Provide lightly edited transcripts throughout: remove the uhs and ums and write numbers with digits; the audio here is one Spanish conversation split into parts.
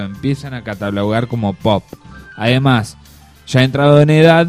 empiezan a catalogar como pop. Además, ya entrado en edad,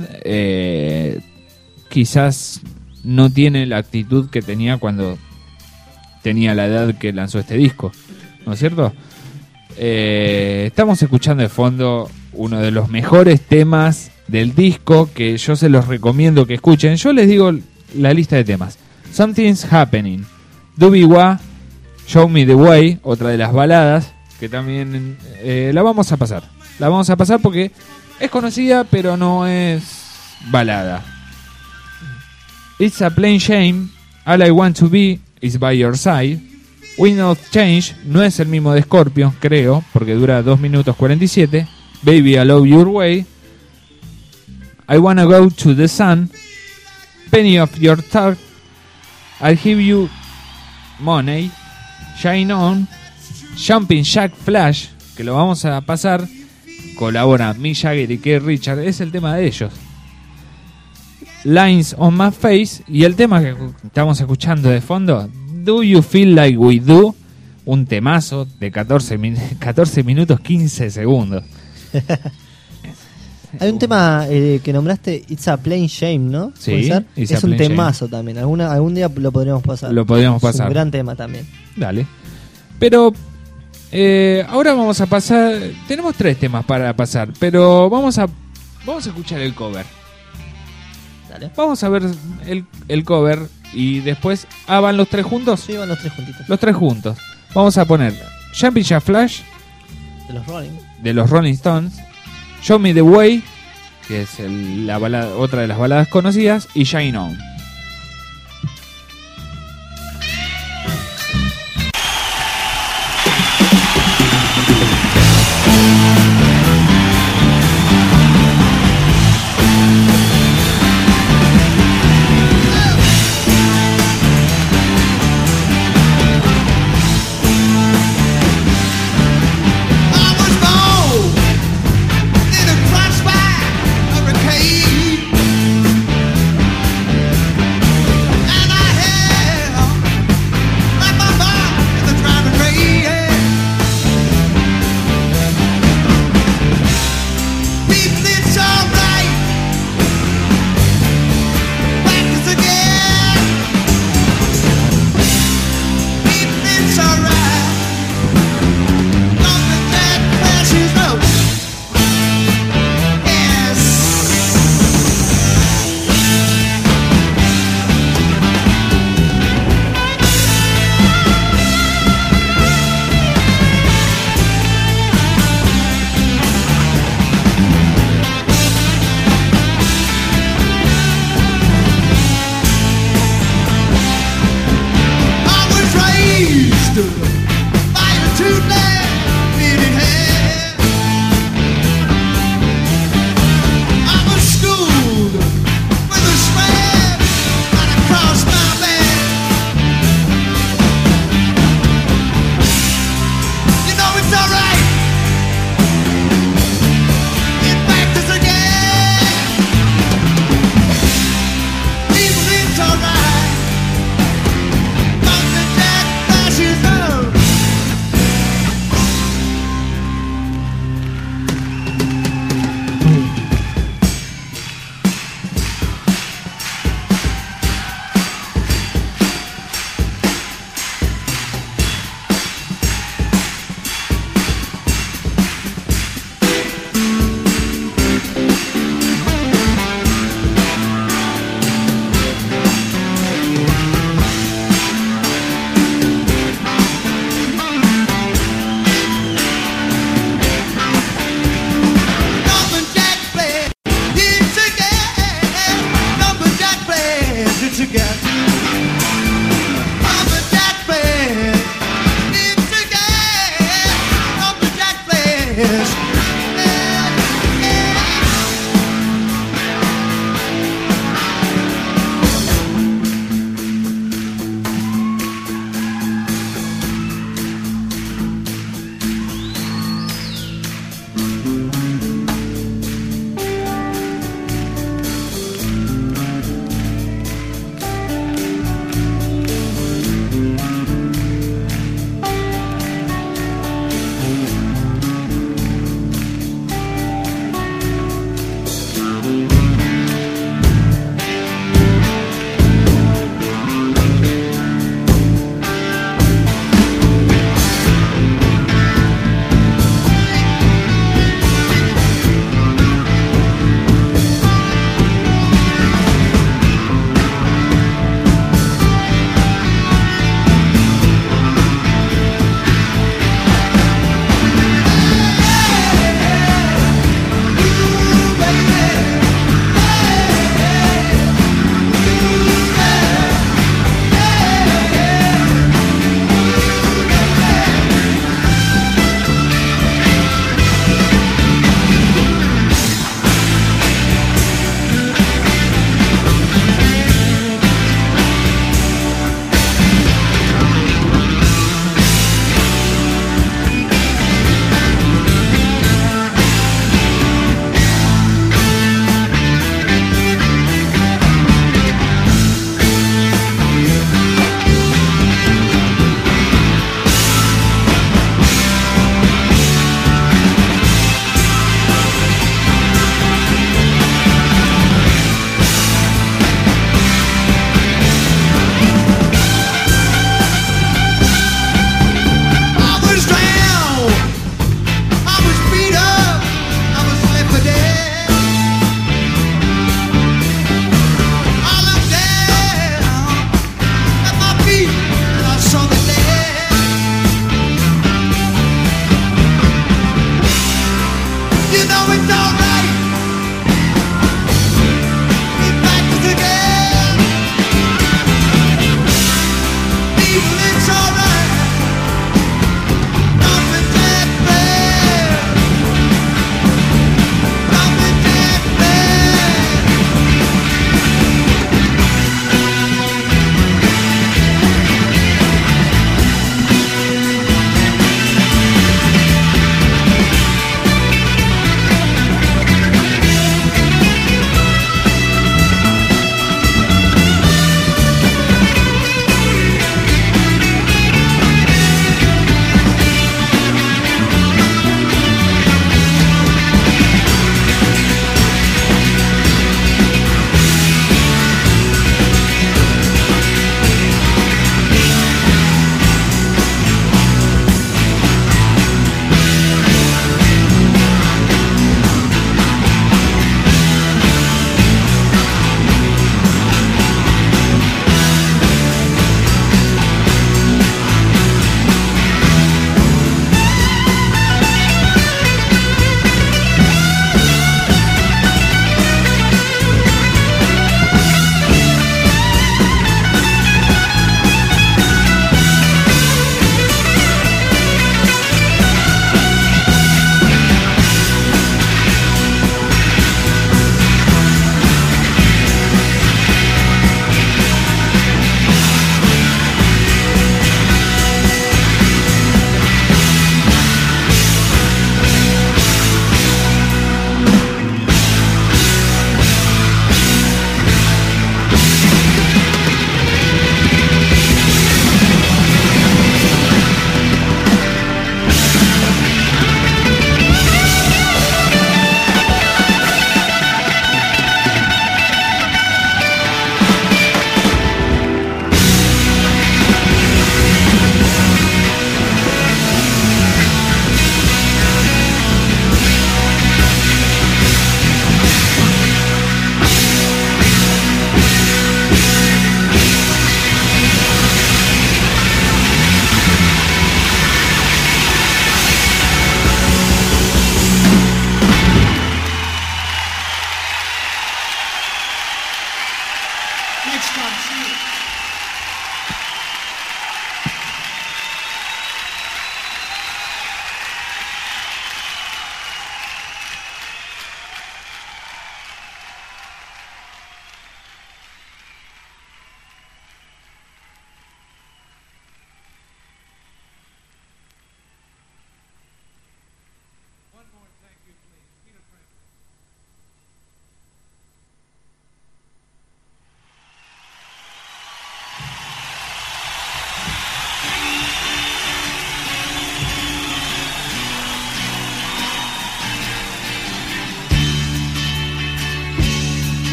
quizás no tiene la actitud que tenía cuando tenía la edad que lanzó este disco, ¿no es cierto? Estamos escuchando de fondo uno de los mejores temas del disco, que yo se los recomiendo que escuchen. Yo les digo la lista de temas: Something's Happening, Dubiwa, Show Me the Way, otra de las baladas que también la vamos a pasar. La vamos a pasar porque es conocida, pero no es balada. It's a Plain Shame, All I Want to Be Is By Your Side, Wind of Change, no es el mismo de Scorpions, creo, porque dura 2 minutos 47. Baby, I Love Your Way, I Wanna Go to the Sun, Penny of Your Thought, I'll Give You Money, Shine On, Jumping Jack Flash, que lo vamos a pasar. Colabora Mick Jagger y Keith Richards, es el tema de ellos. Lines on My Face, y el tema que estamos escuchando de fondo, Do You Feel Like We Do, un temazo de 14 minutos 15 segundos. Hay un tema que nombraste, It's a Plain Shame, ¿no? Sí, ¿puede ser? It's Es a un Plain temazo también. Algún día lo podríamos pasar. Lo podríamos pasar. Es un gran tema también. Dale. Pero ahora vamos a pasar. Tenemos 3 temas para pasar, pero vamos a escuchar el cover. Dale. Vamos a ver el cover y después. ¿Van los 3 juntos? Sí, van los 3 juntitos. Los 3 juntos. Vamos a poner Jumping Jack Flash De los Rolling Stones, Show Me the Way, que es la balada, otra de las baladas conocidas, y Shine On.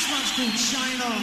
one's called Shine On.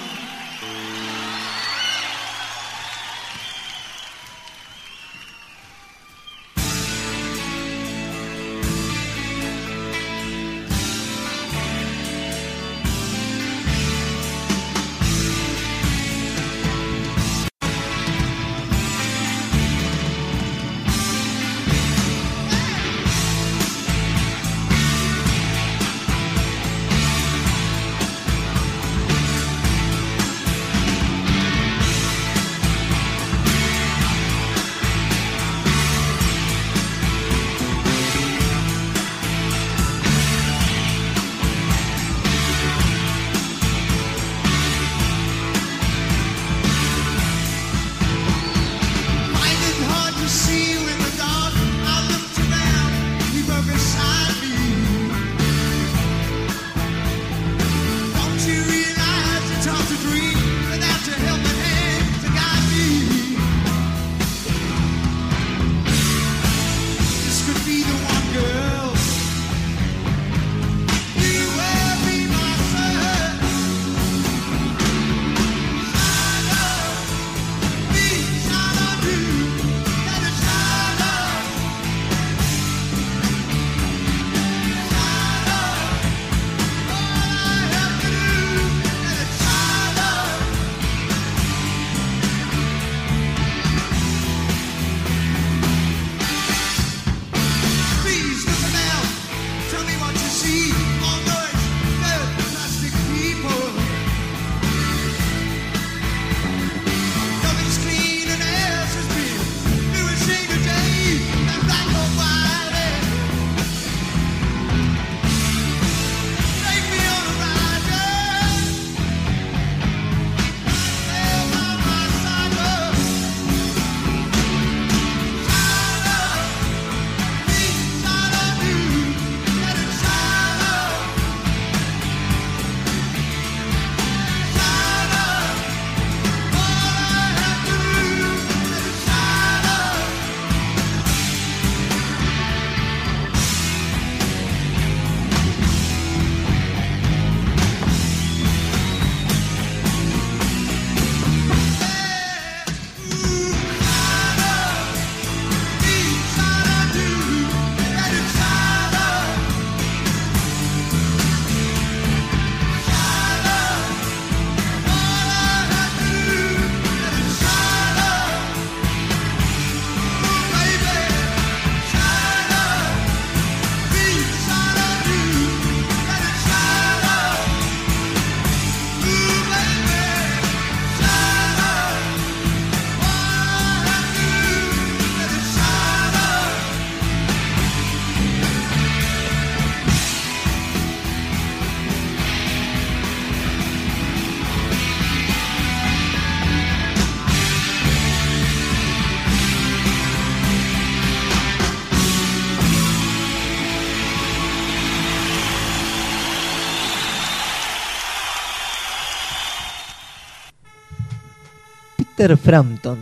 Peter Frampton.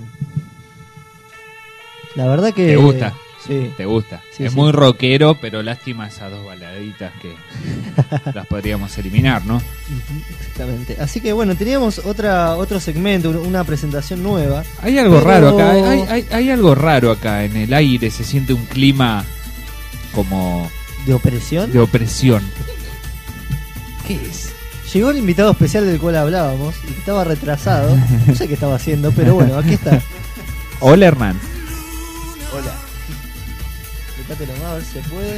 La verdad que... ¿Te gusta? Sí. ¿Te gusta? Sí, es sí. muy rockero, pero lástima esas dos baladitas que las podríamos eliminar, ¿no? Ujú, exactamente. Así que bueno, teníamos otro segmento, una presentación nueva. Hay algo Pero- raro acá, hay algo raro acá en el aire, se siente un clima como ¿De opresión? de opresión. ¿Qué es? Llegó el invitado especial del cual hablábamos y que estaba retrasado. No sé qué estaba haciendo, pero bueno, aquí está. Hola, Hernán. Hola. Fíjate nomás a ver si se puede.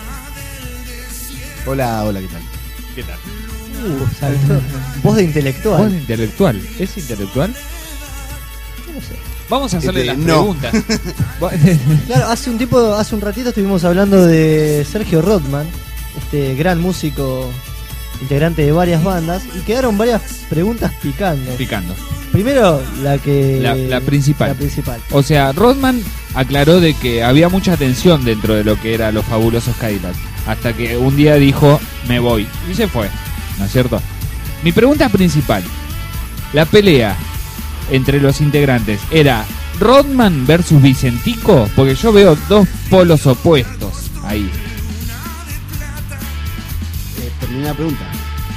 Hola, hola, ¿qué tal? ¿Qué tal? Saltó. Voz de intelectual. Voz de intelectual. ¿Es intelectual? No sé. Vamos a hacerle las no. preguntas. Claro, hace un ratito estuvimos hablando de Sergio Rothman, este gran músico, integrante de varias bandas, y quedaron varias preguntas picando. Picando. Primero, la principal. La principal. O sea, Rodman aclaró de que había mucha tensión dentro de lo que era los fabulosos Cadillacs. Hasta que un día dijo, me voy. Y se fue. ¿No es cierto? Mi pregunta principal. La pelea entre los integrantes era Rodman versus Vicentico, porque yo veo dos polos opuestos ahí. Terminé la pregunta.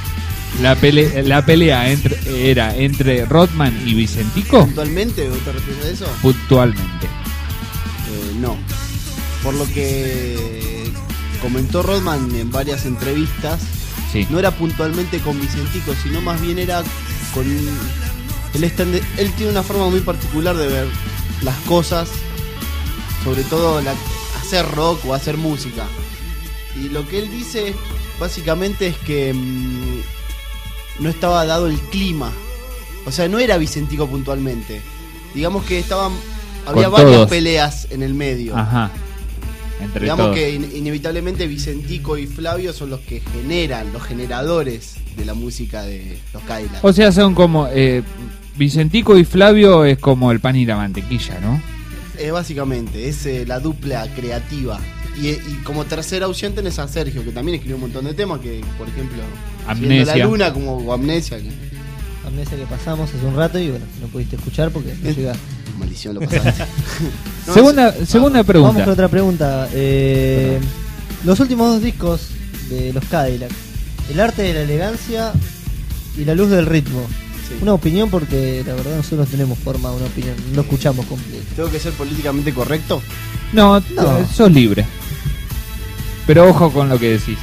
La pelea era entre Rodman y Vicentico. ¿Puntualmente o te refieres a eso? Puntualmente. No. Por lo que comentó Rodman en varias entrevistas, Sí. no era puntualmente con Vicentico, sino más bien era con... Él tiene una forma muy particular de ver las cosas, sobre todo hacer rock o hacer música. Y lo que él dice básicamente es que no estaba dado el clima. O sea, no era Vicentico puntualmente. Digamos que había Con varias todos. peleas en el medio. Ajá. Entre Digamos todos. que inevitablemente Vicentico y Flavio son los que generan, los generadores de la música de los Cadillacs. O sea, son como Vicentico y Flavio es como el pan y la mantequilla, ¿no? Básicamente, es la dupla creativa. Y como tercera opción tenés a Sergio, que también escribió un montón de temas, que por ejemplo, Amnesia. Siguiendo la Luna, como Amnesia. Amnesia que pasamos hace un rato y bueno, no pudiste escuchar porque no llegaste. Maldición, lo pasaste. No, segunda pregunta. Vamos con otra pregunta. Los últimos dos discos de los Cadillacs, El arte de la elegancia y La luz del ritmo. Sí. Una opinión, porque la verdad nosotros no tenemos forma de una opinión, no lo escuchamos completo. ¿Tengo que ser políticamente correcto? No, No. sos libre. Pero ojo con lo que decís.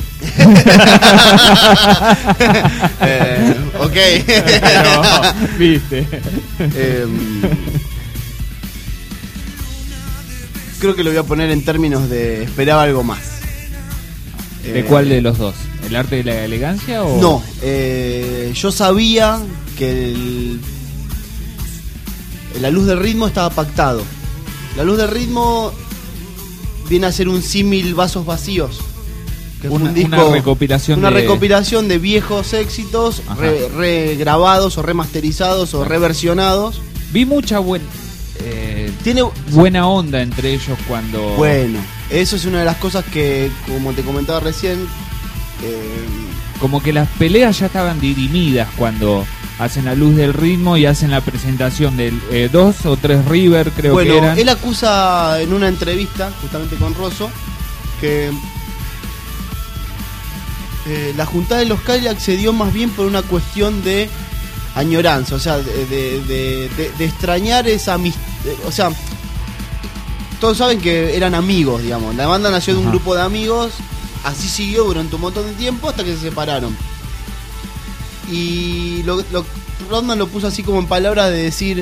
Ok. No, viste. Creo que lo voy a poner en términos de esperaba algo más. ¿De cuál de los dos? ¿El arte de la elegancia o...? No, yo sabía que La luz del ritmo estaba pactado. La luz del ritmo viene a ser un símil Vasos Vacíos, que es un disco, una recopilación recopilación de viejos éxitos regrabados o remasterizados o reversionados. Vi mucha Tiene buena onda entre ellos cuando... Bueno, eso es una de las cosas que, como te comentaba recién, Como que las peleas ya estaban dirimidas cuando hacen La luz del ritmo y hacen la presentación del 2 o 3 River, creo bueno, que eran. él acusa en una entrevista, justamente con Rosso, que la juntada de los Cadillacs se dio más bien por una cuestión de añoranza, o sea, de extrañar esa amistad. O sea, todos saben que eran amigos, digamos. La banda nació de un grupo de amigos, así siguió durante un montón de tiempo hasta que se separaron. Y Rodman lo puso así como en palabras de decir: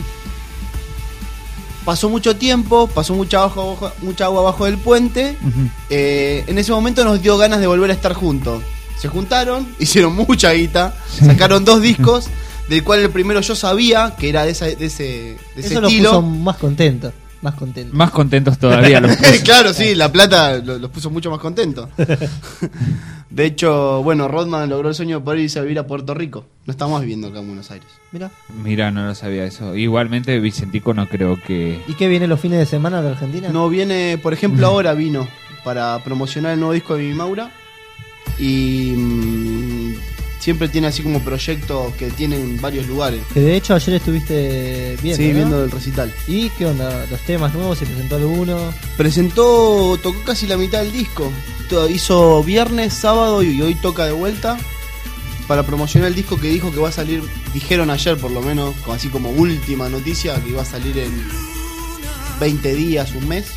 pasó mucho tiempo, pasó mucha agua abajo del puente. Ujú. En ese momento nos dio ganas de volver a estar juntos. Se juntaron, hicieron mucha guita, sacaron 2 discos, del cual el primero yo sabía que era de ese Eso los estilo. puso más contentos. Más contentos todavía los puso. Claro, sí, la plata los puso mucho más contentos. De hecho, bueno, Rodman logró el sueño de poder irse a vivir a Puerto Rico. No estamos viviendo acá en Buenos Aires. Mira. Mira, no lo sabía eso. Igualmente Vicentico no creo que... ¿Y qué viene los fines de semana de Argentina? No viene, por ejemplo, ahora vino para promocionar el nuevo disco de Mi Maura. Y siempre tiene así como proyectos que tienen varios lugares. Que de hecho ayer estuviste viendo, Sí, ¿no? viendo el recital. ¿Y qué onda? ¿Los temas nuevos? ¿Se presentó alguno? Tocó casi la mitad del disco. Hizo viernes, sábado y hoy toca de vuelta para promocionar el disco que dijo que va a salir, dijeron ayer por lo menos, así como última noticia, que iba a salir en 20 días, un mes.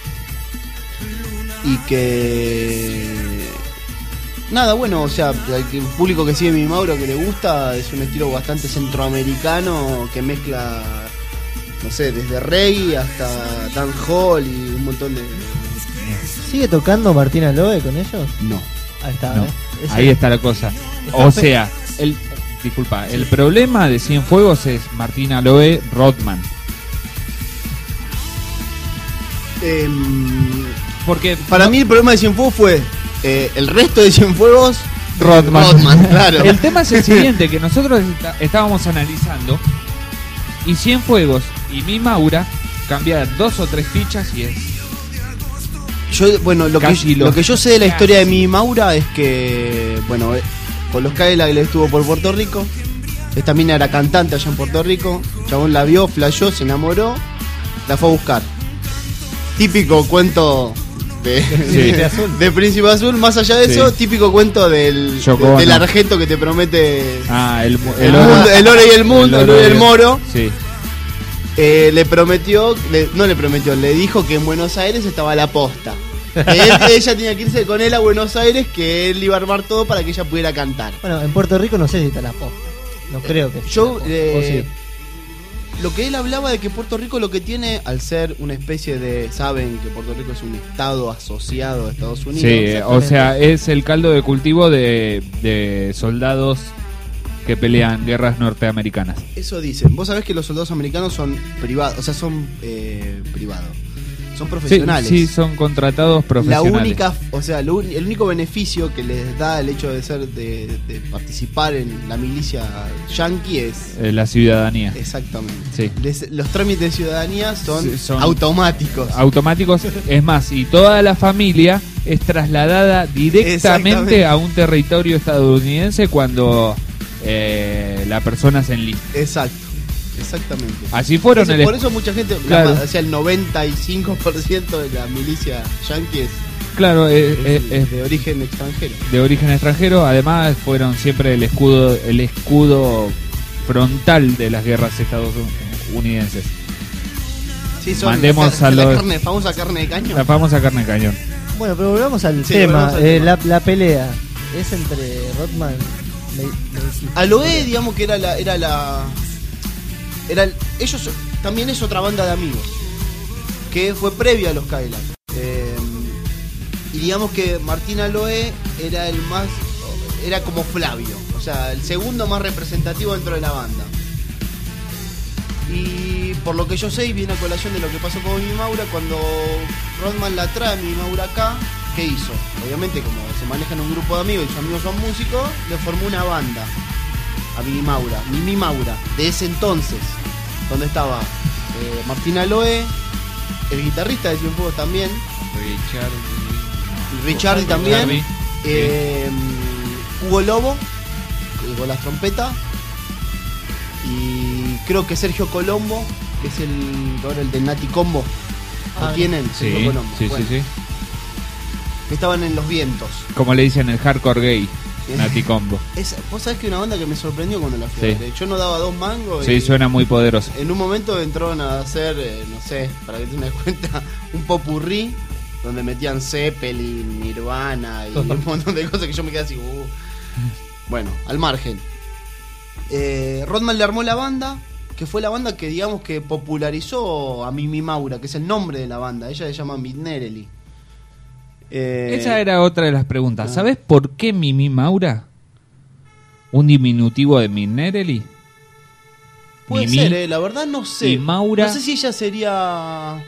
Y que... Nada, bueno, o sea, el público que sigue Mi Mauro, que le gusta, es un estilo bastante centroamericano que mezcla, no sé, desde reggae hasta dancehall y un montón de... ¿Sigue tocando Martina Loe con ellos? No. Ahí está, No. ¿eh? Ese- Ahí está la cosa. Está O fe- sea, el problema de Cienfuegos es Martina Loe, Rodman. Porque Para mí el problema de Cienfuegos fue el resto de Cienfuegos, Rodman. claro. El tema es el siguiente, que nosotros estábamos analizando y Cienfuegos y Mi Maura cambian 2 o 3 fichas y es... Bueno, lo que yo sé de la historia de Mi Maura es que, bueno, con los Cadillacs le estuvo por Puerto Rico. Esta mina era cantante allá en Puerto Rico. El chabón la vio, flashó, se enamoró, la fue a buscar. Típico cuento Príncipe Azul. de Príncipe Azul. Más allá de Sí. eso, típico cuento del Yoko del Ono. argento que te promete El el oro y el mundo, el oro y el moro. Sí. Le dijo que en Buenos Aires estaba la posta. Ella tenía que irse con él a Buenos Aires, que él iba a armar todo para que ella pudiera cantar. Bueno, en Puerto Rico no sé si está la posta. No creo que Yo, esté. ¿O sí? lo que él hablaba de que Puerto Rico lo que tiene, al ser una especie de, saben que Puerto Rico es un estado asociado a Estados Unidos. Sí, o sea, es el caldo de cultivo de soldados que pelean guerras norteamericanas. Eso dicen. Vos sabés que los soldados americanos son privados, o sea, son privados. Son profesionales. Sí, son contratados La profesionales. única, o sea, el único beneficio que les da el hecho de ser de participar en la milicia yanqui es La ciudadanía. exactamente. Sí. Los trámites de ciudadanía son, Sí, son automáticos. Automáticos, es más, y toda la familia es trasladada directamente Exactamente. a un territorio estadounidense cuando la persona se enlista. Exacto. Exactamente. Así fueron Por eso mucha gente, Claro. o sea, el 95% de la milicia yanqui es Claro, es de origen extranjero. de origen extranjero. Además, fueron siempre el escudo frontal de las guerras estadounidenses. Sí, son Mandemos a la los- famosa carne de cañón. La famosa carne de cañón. Bueno, pero volvamos al Sí, tema. volvamos al tema. La pelea es entre Rodman Aloe, digamos que ellos también es otra banda de amigos que fue previa a los Cadillac. Y digamos que Martín Aloe era como Flavio, o sea, el segundo más representativo dentro de la banda. Y por lo que yo sé, y viene a colación de lo que pasó con Mimi Maura, cuando Rodman la trae a Mimi Maura acá, ¿qué hizo? Obviamente, como se maneja en un grupo de amigos y sus amigos son músicos, le formó una banda a Mimi Maura, de ese entonces, donde estaba Martín Aloe, el guitarrista de Cienfuegos también, Richardi también, Hugo Lobo con la trompeta, y creo que Sergio Colombo, que es el del Nati Combo. ¿Lo tienen? Sí, Sergio Colombo. sí, Bueno, sí. que estaban en Los Vientos. Como le dicen el hardcore gay, Nati Combo. Vos sabés que una banda que me sorprendió cuando la fui a Sí. ver. Yo no daba 2 mangos. Sí, y suena muy poderoso. en un momento entraron a hacer, no sé, para que te des cuenta, un popurrí donde metían Zeppelin, Nirvana y un montón de cosas que yo me quedé así. Bueno, al margen. Rodman le armó la banda, que fue la banda que digamos que popularizó a Mimi Maura, que es el nombre de la banda. Ella se llama Midnereli. Esa era otra de las preguntas. Ah. ¿Sabes por qué Mimi Maura? Un diminutivo de Minnereli. Puede Mimi ser, la verdad no sé. y Maura. No sé si ella sería...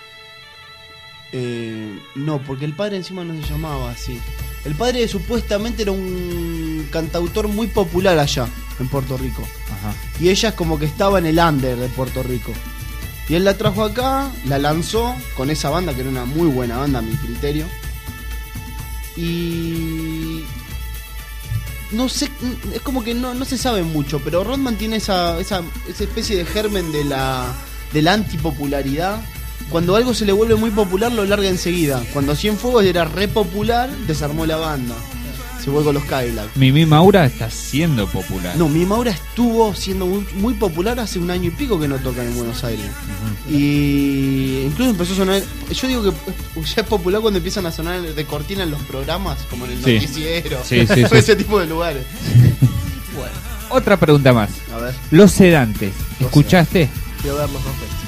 no, porque el padre encima no se llamaba así. El padre supuestamente era un cantautor muy popular allá, en Puerto Rico. Ajá. Y ella es como que estaba en el under de Puerto Rico. Y él la trajo acá, la lanzó con esa banda, que era una muy buena banda a mi criterio. Y... no sé, es como que no se sabe mucho, pero Rodman tiene esa especie de germen de la antipopularidad. Cuando algo se le vuelve muy popular, lo larga enseguida. Cuando Cienfuegos era re popular, desarmó la banda. Se vuelve con los Cadillac. Mimi Maura está siendo popular. No, Mimi Maura estuvo siendo muy popular hace 1 año y pico que no tocan en Buenos Aires. Y incluso empezó a sonar. Yo digo que ya es popular cuando empiezan a sonar de cortina en los programas, como en el Sí. noticiero, Sí, sí, sí. ese tipo de lugares. Bueno, Otra pregunta más. a ver, Los Sedantes. Los ¿Escuchaste? fui a ver los dos festis.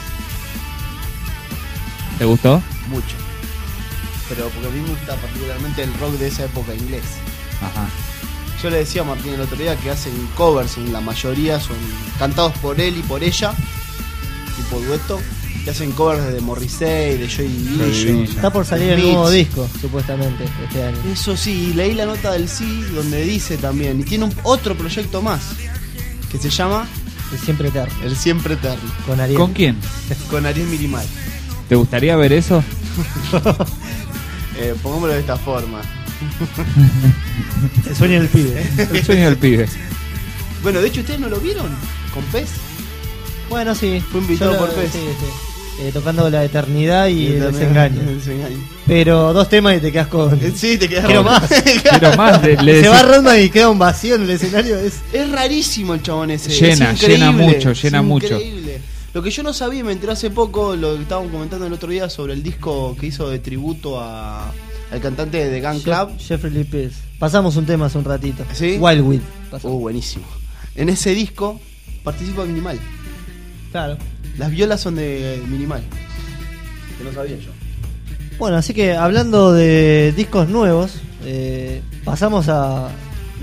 ¿Te gustó? Mucho. Pero porque a mí me gusta particularmente el rock de esa época inglés. Ajá. Yo le decía a Martín el otro día que hacen covers, en la mayoría son cantados por él y por ella, tipo dueto, que hacen covers de Morrissey, de Joy Division. Está por salir el Smiths. nuevo disco, supuestamente, este año. Eso sí, leí la nota del sí donde dice también, y tiene otro proyecto más, que se llama El Siempre Eterno, El Siempre Eterno, con Ariel. ¿Con quién? con Ariel Mirimal. ¿Te gustaría ver eso? Pongámoslo de esta forma. El sueño del pibe. El sueño del pibe. Bueno, de hecho, ¿ustedes no lo vieron con Pez? Bueno, sí. Fue invitado Yo por Pez. Sí, sí. tocando la eternidad y el también desengaño. el desengaño. Pero 2 temas y te quedas con... Sí, te quedas Quiero más. Quiero más. Se va Rodman y queda un vacío en el escenario. Es rarísimo el chabón ese. Llena, es increíble, llena mucho, es llena mucho. increíble. Lo que yo no sabía y me enteré hace poco, lo que estábamos comentando el otro día sobre el disco que hizo de tributo al cantante de Gun Club. Jeffrey Lee Pierce. Pasamos un tema hace un ratito. ¿Sí? Wildwood. Buenísimo. En ese disco participa Minimal. Claro. Las violas son de Minimal. Que no sabía yo. Bueno, así que hablando de discos nuevos, pasamos a